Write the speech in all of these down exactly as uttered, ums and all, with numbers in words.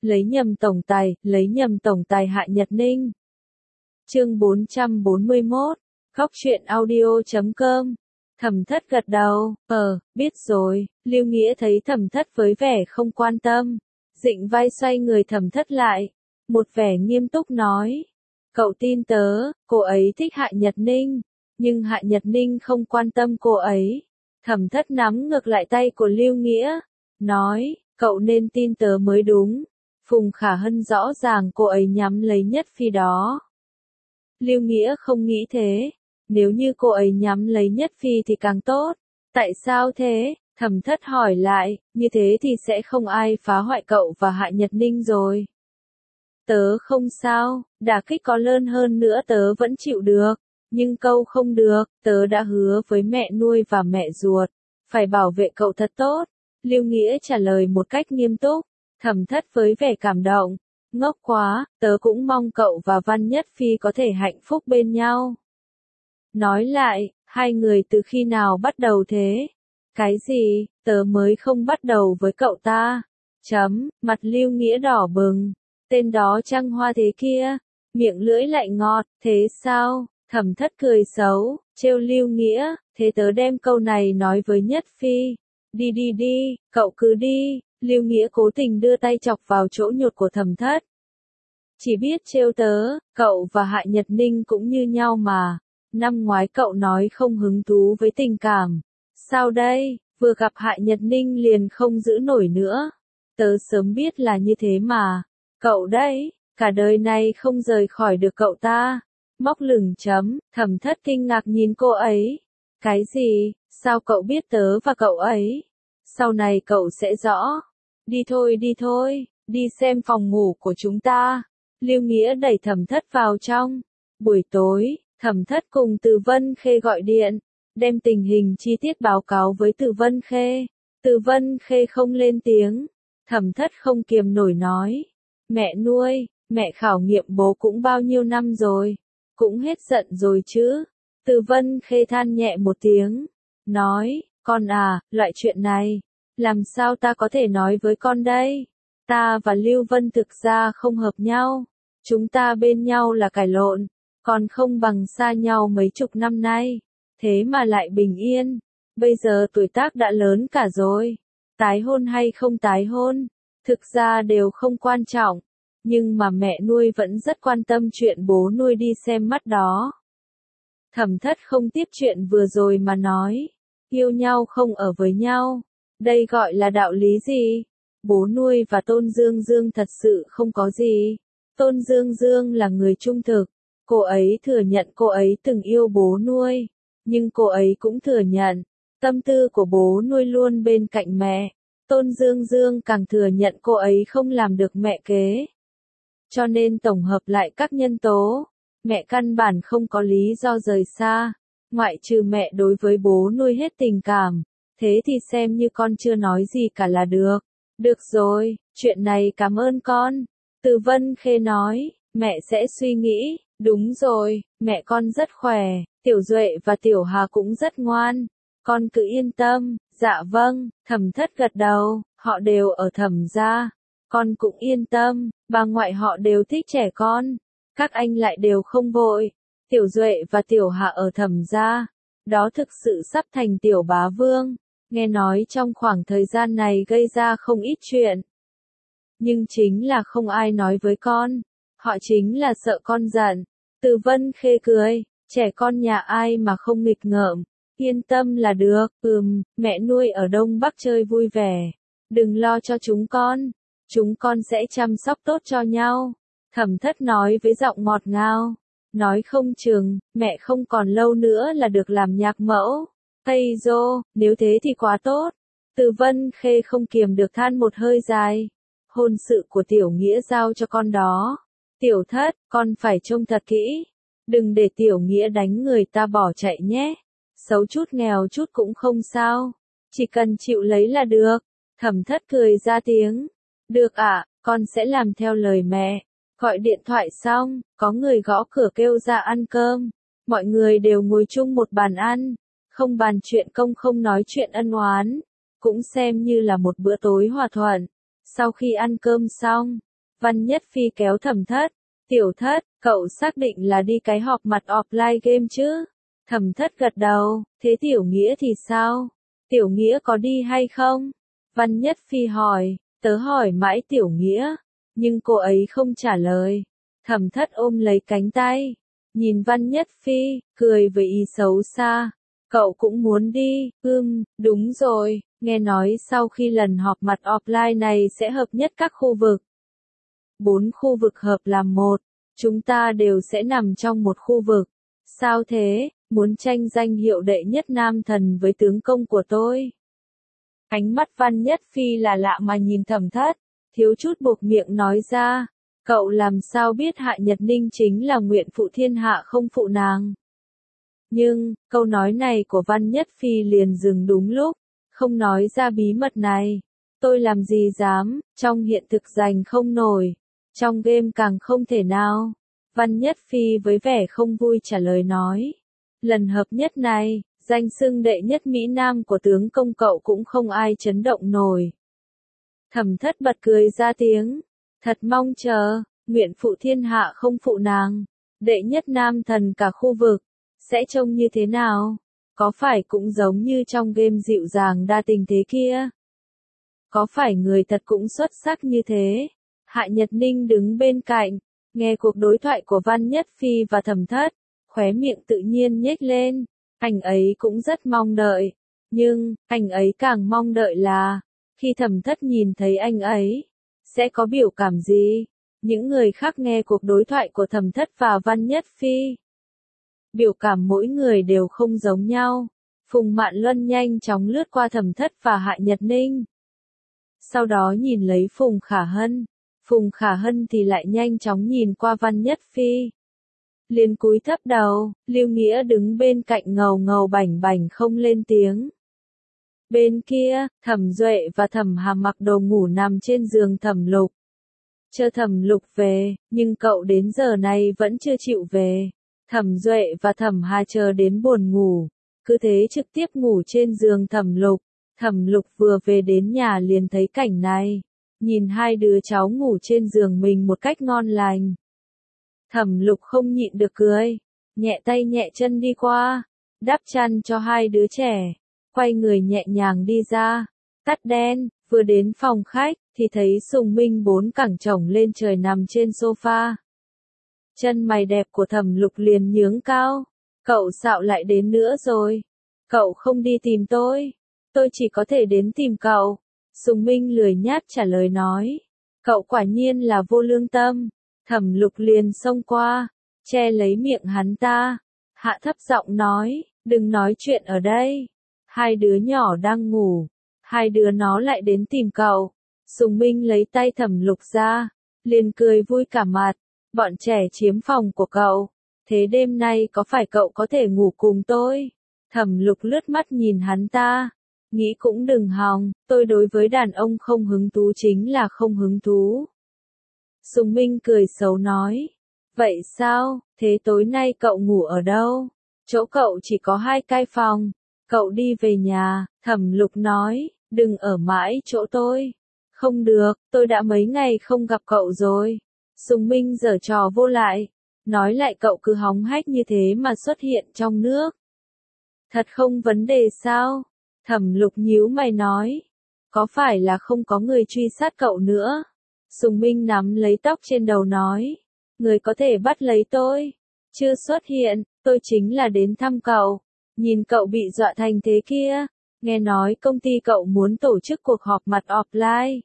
lấy nhầm tổng tài, lấy nhầm tổng tài Hạ Nhật Ninh. Chương bốn trăm bốn mươi mốt, Khóc Chuyện Audio chấm com. Thẩm Thất gật đầu, ờ, biết rồi. Lưu Nghĩa thấy Thẩm Thất với vẻ không quan tâm, dịnh vai xoay người Thẩm Thất lại, một vẻ nghiêm túc nói, cậu tin tớ, cô ấy thích Hạ Nhật Ninh, nhưng Hạ Nhật Ninh không quan tâm cô ấy. Thẩm Thất nắm ngược lại tay của Lưu Nghĩa, nói, cậu nên tin tớ mới đúng. Phùng Khả Hân rõ ràng cô ấy nhắm lấy Nhất Phi đó. Lưu Nghĩa không nghĩ thế, nếu như cô ấy nhắm lấy Nhất Phi thì càng tốt. Tại sao thế? Thẩm Thất hỏi lại, như thế thì sẽ không ai phá hoại cậu và Hạ Nhật Ninh rồi. Tớ không sao, đả kích có lớn hơn nữa tớ vẫn chịu được, nhưng câu không được, tớ đã hứa với mẹ nuôi và mẹ ruột, phải bảo vệ cậu thật tốt. Lưu Nghĩa trả lời một cách nghiêm túc. Thẩm Thất với vẻ cảm động, ngốc quá, tớ cũng mong cậu và Văn Nhất Phi có thể hạnh phúc bên nhau. Nói lại, hai người từ khi nào bắt đầu thế? Cái gì, tớ mới không bắt đầu với cậu ta. Chấm, mặt Lưu Nghĩa đỏ bừng, tên đó trăng hoa thế kia, miệng lưỡi lại ngọt, thế sao? Thẩm Thất cười xấu, trêu Lưu Nghĩa, thế tớ đem câu này nói với Nhất Phi. Đi đi đi, cậu cứ đi. Lưu Nghĩa cố tình đưa tay chọc vào chỗ nhột của Thẩm Thất. Chỉ biết trêu tớ, cậu và Hạ Nhật Ninh cũng như nhau mà. Năm ngoái cậu nói không hứng thú với tình cảm. Sao đây, vừa gặp Hạ Nhật Ninh liền không giữ nổi nữa. Tớ sớm biết là như thế mà. Cậu đấy, cả đời này không rời khỏi được cậu ta. Móc lửng chấm, Thẩm Thất kinh ngạc nhìn cô ấy. Cái gì, sao cậu biết tớ và cậu ấy? Sau này cậu sẽ rõ. Đi thôi đi thôi, đi xem phòng ngủ của chúng ta. Lưu Nghĩa đẩy Thẩm Thất vào trong. Buổi tối, Thẩm Thất cùng Từ Vân Khê gọi điện, đem tình hình chi tiết báo cáo với Từ Vân Khê. Từ Vân Khê không lên tiếng. Thẩm Thất không kiềm nổi nói. Mẹ nuôi, mẹ khảo nghiệm bố cũng bao nhiêu năm rồi. Cũng hết giận rồi chứ. Từ Vân Khê than nhẹ một tiếng. Nói, con à, loại chuyện này. Làm sao ta có thể nói với con đây? Ta và Lưu Vân thực ra không hợp nhau. Chúng ta bên nhau là cãi lộn, còn không bằng xa nhau mấy chục năm nay. Thế mà lại bình yên. Bây giờ tuổi tác đã lớn cả rồi. Tái hôn hay không tái hôn, thực ra đều không quan trọng. Nhưng mà mẹ nuôi vẫn rất quan tâm chuyện bố nuôi đi xem mắt đó. Thẩm Thất không tiếp chuyện vừa rồi mà nói. Yêu nhau không ở với nhau. Đây gọi là đạo lý gì? Bố nuôi và Tôn Dương Dương thật sự không có gì. Tôn Dương Dương là người trung thực. Cô ấy thừa nhận cô ấy từng yêu bố nuôi. Nhưng cô ấy cũng thừa nhận, tâm tư của bố nuôi luôn bên cạnh mẹ. Tôn Dương Dương càng thừa nhận cô ấy không làm được mẹ kế. Cho nên tổng hợp lại các nhân tố, mẹ căn bản không có lý do rời xa. Ngoại trừ mẹ đối với bố nuôi hết tình cảm. Thế thì xem như con chưa nói gì cả là được. Được rồi, chuyện này cảm ơn con. Từ Vân Khê nói, mẹ sẽ suy nghĩ. Đúng rồi, mẹ con rất khỏe, Tiểu Duệ và Tiểu Hà cũng rất ngoan. Con cứ yên tâm. Dạ vâng. Thẩm Thất gật đầu, họ đều ở Thẩm gia. Con cũng yên tâm, bà ngoại họ đều thích trẻ con. Các anh lại đều không vội. Tiểu Duệ và Tiểu Hà ở Thẩm gia. Đó thực sự sắp thành tiểu bá vương. Nghe nói trong khoảng thời gian này gây ra không ít chuyện. Nhưng chính là không ai nói với con. Họ chính là sợ con giận. Từ Vân Khê cười, trẻ con nhà ai mà không nghịch ngợm. Yên tâm là được, ừm, mẹ nuôi ở Đông Bắc chơi vui vẻ. Đừng lo cho chúng con. Chúng con sẽ chăm sóc tốt cho nhau. Thẩm Thất nói với giọng ngọt ngào. Nói không chừng, mẹ không còn lâu nữa là được làm nhạc mẫu. Ây dô, nếu thế thì quá tốt. Từ Vân Khê không kiềm được than một hơi dài. Hôn sự của Tiểu Nghĩa giao cho con đó. Tiểu Thất, con phải trông thật kỹ. Đừng để Tiểu Nghĩa đánh người ta bỏ chạy nhé. Xấu chút nghèo chút cũng không sao. Chỉ cần chịu lấy là được. Thẩm Thất cười ra tiếng. Được ạ, con sẽ làm theo lời mẹ. Gọi điện thoại xong, có người gõ cửa kêu ra ăn cơm. Mọi người đều ngồi chung một bàn ăn. Không bàn chuyện công không nói chuyện ân oán. Cũng xem như là một bữa tối hòa thuận. Sau khi ăn cơm xong, Văn Nhất Phi kéo Thẩm Thất. Tiểu Thất, cậu xác định là đi cái họp mặt offline game chứ? Thẩm Thất gật đầu, thế Tiểu Nghĩa thì sao? Tiểu Nghĩa có đi hay không? Văn Nhất Phi hỏi, tớ hỏi mãi Tiểu Nghĩa, nhưng cô ấy không trả lời. Thẩm Thất ôm lấy cánh tay, nhìn Văn Nhất Phi, cười với ý xấu xa. Cậu cũng muốn đi, ưm, đúng rồi, nghe nói sau khi lần họp mặt offline này sẽ hợp nhất các khu vực. Bốn khu vực hợp làm một, chúng ta đều sẽ nằm trong một khu vực. Sao thế, muốn tranh danh hiệu đệ nhất nam thần với tướng công của tôi? Ánh mắt Văn Nhất Phi là lạ mà nhìn Thẩm Thất, thiếu chút buộc miệng nói ra, cậu làm sao biết Hạ Nhật Ninh chính là nguyện phụ thiên hạ không phụ nàng? Nhưng, câu nói này của Văn Nhất Phi liền dừng đúng lúc, không nói ra bí mật này. Tôi làm gì dám, trong hiện thực giành không nổi, trong game càng không thể nào. Văn Nhất Phi với vẻ không vui trả lời nói. Lần hợp nhất này, danh xưng đệ nhất Mỹ Nam của tướng công cậu cũng không ai chấn động nổi. Thẩm Thất bật cười ra tiếng, thật mong chờ, nguyện phụ thiên hạ không phụ nàng, đệ nhất nam thần cả khu vực, sẽ trông như thế nào? Có phải cũng giống như trong game dịu dàng đa tình thế kia? Có phải người thật cũng xuất sắc như thế? Hạ Nhật Ninh đứng bên cạnh, nghe cuộc đối thoại của Văn Nhất Phi và Thẩm Thất, khóe miệng tự nhiên nhếch lên, anh ấy cũng rất mong đợi, nhưng, anh ấy càng mong đợi là, khi Thẩm Thất nhìn thấy anh ấy, sẽ có biểu cảm gì? Những người khác nghe cuộc đối thoại của Thẩm Thất và Văn Nhất Phi. Biểu cảm mỗi người đều không giống nhau. Phùng Mạn Luân nhanh chóng lướt qua Thẩm Thất và Hạ Nhật Ninh. Sau đó nhìn lấy Phùng Khả Hân. Phùng Khả Hân thì lại nhanh chóng nhìn qua Văn Nhất Phi. Liền cúi thấp đầu, Lưu Nghĩa đứng bên cạnh ngầu ngầu bảnh bảnh không lên tiếng. Bên kia, Thẩm Duệ và Thẩm Hà mặc đồ ngủ nằm trên giường Thẩm Lục. Chờ Thẩm Lục về, nhưng cậu đến giờ này vẫn chưa chịu về. Thẩm Duệ và Thẩm Hà chờ đến buồn ngủ, cứ thế trực tiếp ngủ trên giường Thẩm Lục. Thẩm Lục vừa về đến nhà liền thấy cảnh này, nhìn hai đứa cháu ngủ trên giường mình một cách ngon lành. Thẩm Lục không nhịn được cười, nhẹ tay nhẹ chân đi qua, đắp chăn cho hai đứa trẻ, quay người nhẹ nhàng đi ra, tắt đèn, vừa đến phòng khách, thì thấy Sùng Minh bốn cẳng chồng lên trời nằm trên sofa. Chân mày đẹp của Thẩm Lục liền nhướng cao, cậu xạo lại đến nữa rồi, cậu không đi tìm tôi, tôi chỉ có thể đến tìm cậu. Sùng Minh lười nhác trả lời nói, cậu quả nhiên là vô lương tâm. Thẩm Lục liền xông qua, che lấy miệng hắn ta, hạ thấp giọng nói, đừng nói chuyện ở đây, hai đứa nhỏ đang ngủ, hai đứa nó lại đến tìm cậu. Sùng Minh lấy tay Thẩm Lục ra, liền cười vui cả mặt, bọn trẻ chiếm phòng của cậu, thế đêm nay có phải cậu có thể ngủ cùng tôi? Thẩm Lục lướt mắt nhìn hắn ta, nghĩ cũng đừng hòng, tôi đối với đàn ông không hứng thú chính là không hứng thú. Sùng Minh cười xấu nói, vậy sao, thế tối nay cậu ngủ ở đâu? Chỗ cậu chỉ có hai cái phòng, cậu đi về nhà. Thẩm Lục nói, đừng ở mãi chỗ tôi. Không được, tôi đã mấy ngày không gặp cậu rồi. Sùng Minh giở trò vô lại, nói lại cậu cứ hóng hách như thế mà xuất hiện trong nước. Thật không vấn đề sao? Thẩm Lục nhíu mày nói, có phải là không có người truy sát cậu nữa? Sùng Minh nắm lấy tóc trên đầu nói, người có thể bắt lấy tôi, chưa xuất hiện, tôi chính là đến thăm cậu, nhìn cậu bị dọa thành thế kia, nghe nói công ty cậu muốn tổ chức cuộc họp mặt offline.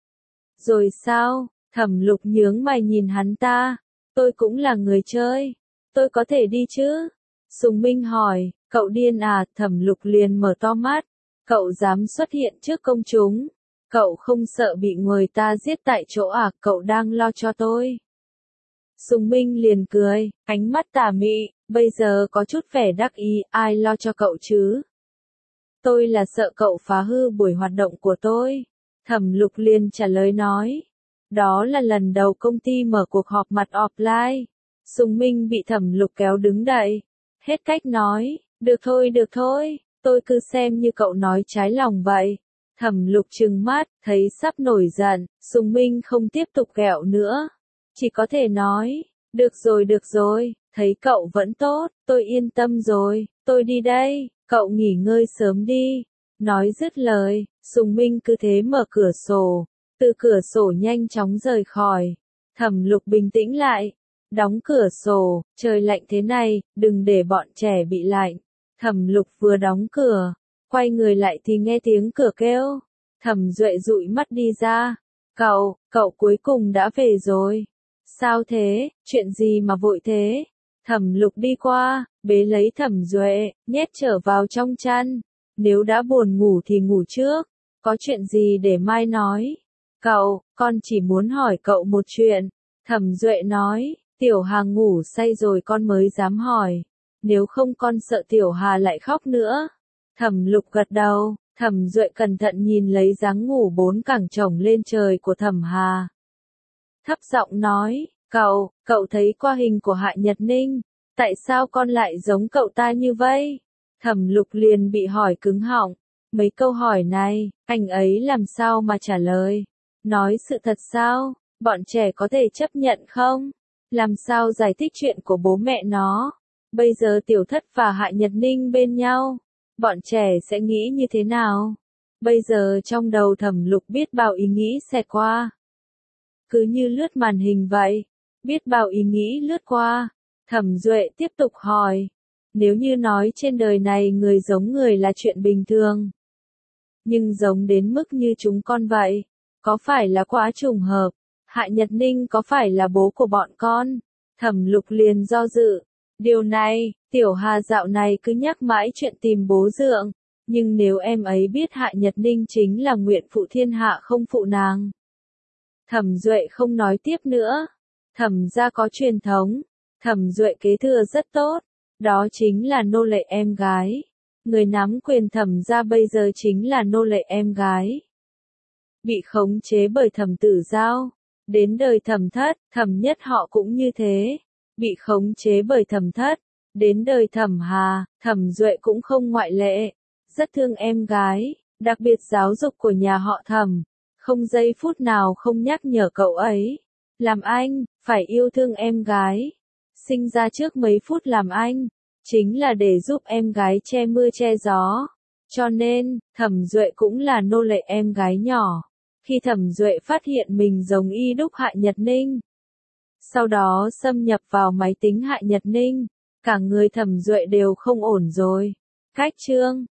Rồi sao? Thẩm Lục nhướng mày nhìn hắn ta, tôi cũng là người chơi, tôi có thể đi chứ? Sùng Minh hỏi, cậu điên à? Thẩm Lục liền mở to mắt, cậu dám xuất hiện trước công chúng, cậu không sợ bị người ta giết tại chỗ à? Cậu đang lo cho tôi. Sùng Minh liền cười, ánh mắt tà mị, bây giờ có chút vẻ đắc ý, ai lo cho cậu chứ? Tôi là sợ cậu phá hư buổi hoạt động của tôi. Thẩm Lục liền trả lời nói, đó là lần đầu công ty mở cuộc họp mặt offline. Sùng Minh bị Thẩm Lục kéo đứng dậy, hết cách nói, được thôi được thôi, tôi cứ xem như cậu nói trái lòng vậy. Thẩm Lục trừng mắt, thấy sắp nổi giận, Sùng Minh không tiếp tục ghẹo nữa. Chỉ có thể nói, được rồi được rồi, thấy cậu vẫn tốt, tôi yên tâm rồi, tôi đi đây, cậu nghỉ ngơi sớm đi. Nói dứt lời, Sùng Minh cứ thế mở cửa sổ, từ cửa sổ nhanh chóng rời khỏi. Thẩm Lục bình tĩnh lại, đóng cửa sổ, trời lạnh thế này, đừng để bọn trẻ bị lạnh. Thẩm Lục vừa đóng cửa, quay người lại thì nghe tiếng cửa kêu. Thẩm Duệ dụi mắt đi ra. Cậu, cậu cuối cùng đã về rồi. Sao thế, chuyện gì mà vội thế? Thẩm Lục đi qua, bế lấy Thẩm Duệ, nhét trở vào trong chăn. Nếu đã buồn ngủ thì ngủ trước, có chuyện gì để mai nói. Cậu, con chỉ muốn hỏi cậu một chuyện. Thẩm Duệ nói, Tiểu Hà ngủ say rồi con mới dám hỏi. Nếu không con sợ Tiểu Hà lại khóc nữa. Thẩm Lục gật đầu, Thẩm Duệ cẩn thận nhìn lấy dáng ngủ bốn cẳng chồng lên trời của Thẩm Hà. Thấp giọng nói, cậu, cậu thấy qua hình của Hạ Nhật Ninh, tại sao con lại giống cậu ta như vậy? Thẩm Lục liền bị hỏi cứng họng, mấy câu hỏi này, anh ấy làm sao mà trả lời? Nói sự thật sao? Bọn trẻ có thể chấp nhận không? Làm sao giải thích chuyện của bố mẹ nó? Bây giờ Tiểu Thất và Hạ Nhật Ninh bên nhau, bọn trẻ sẽ nghĩ như thế nào? Bây giờ trong đầu Thẩm Lục biết bao ý nghĩ xẹt qua. Cứ như lướt màn hình vậy, biết bao ý nghĩ lướt qua. Thẩm Duệ tiếp tục hỏi, nếu như nói trên đời này người giống người là chuyện bình thường, nhưng giống đến mức như chúng con vậy, có phải là quá trùng hợp? Hạ Nhật Ninh có phải là bố của bọn con? Thẩm Lục liền do dự. Điều này, Tiểu Hà dạo này cứ nhắc mãi chuyện tìm bố dượng, nhưng nếu em ấy biết Hạ Nhật Ninh chính là nguyện phụ thiên hạ không phụ nàng. Thẩm Duệ không nói tiếp nữa. Thẩm gia có truyền thống, Thẩm Duệ kế thừa rất tốt, đó chính là nô lệ em gái. Người nắm quyền Thẩm gia bây giờ chính là nô lệ em gái. Bị khống chế bởi Thẩm Tử Giao, đến đời Thẩm Thất, Thẩm Nhất họ cũng như thế. Bị khống chế bởi Thẩm Thất, đến đời Thẩm Hà, Thẩm Duệ cũng không ngoại lệ. Rất thương em gái, đặc biệt giáo dục của nhà họ Thẩm, không giây phút nào không nhắc nhở cậu ấy. Làm anh, phải yêu thương em gái. Sinh ra trước mấy phút làm anh, chính là để giúp em gái che mưa che gió. Cho nên, Thẩm Duệ cũng là nô lệ em gái nhỏ. Khi Thẩm Duệ phát hiện mình giống y đúc Hạ Nhật Ninh, sau đó xâm nhập vào máy tính Hạ Nhật Ninh, cả người Thẩm Duệ đều không ổn rồi. Cách chương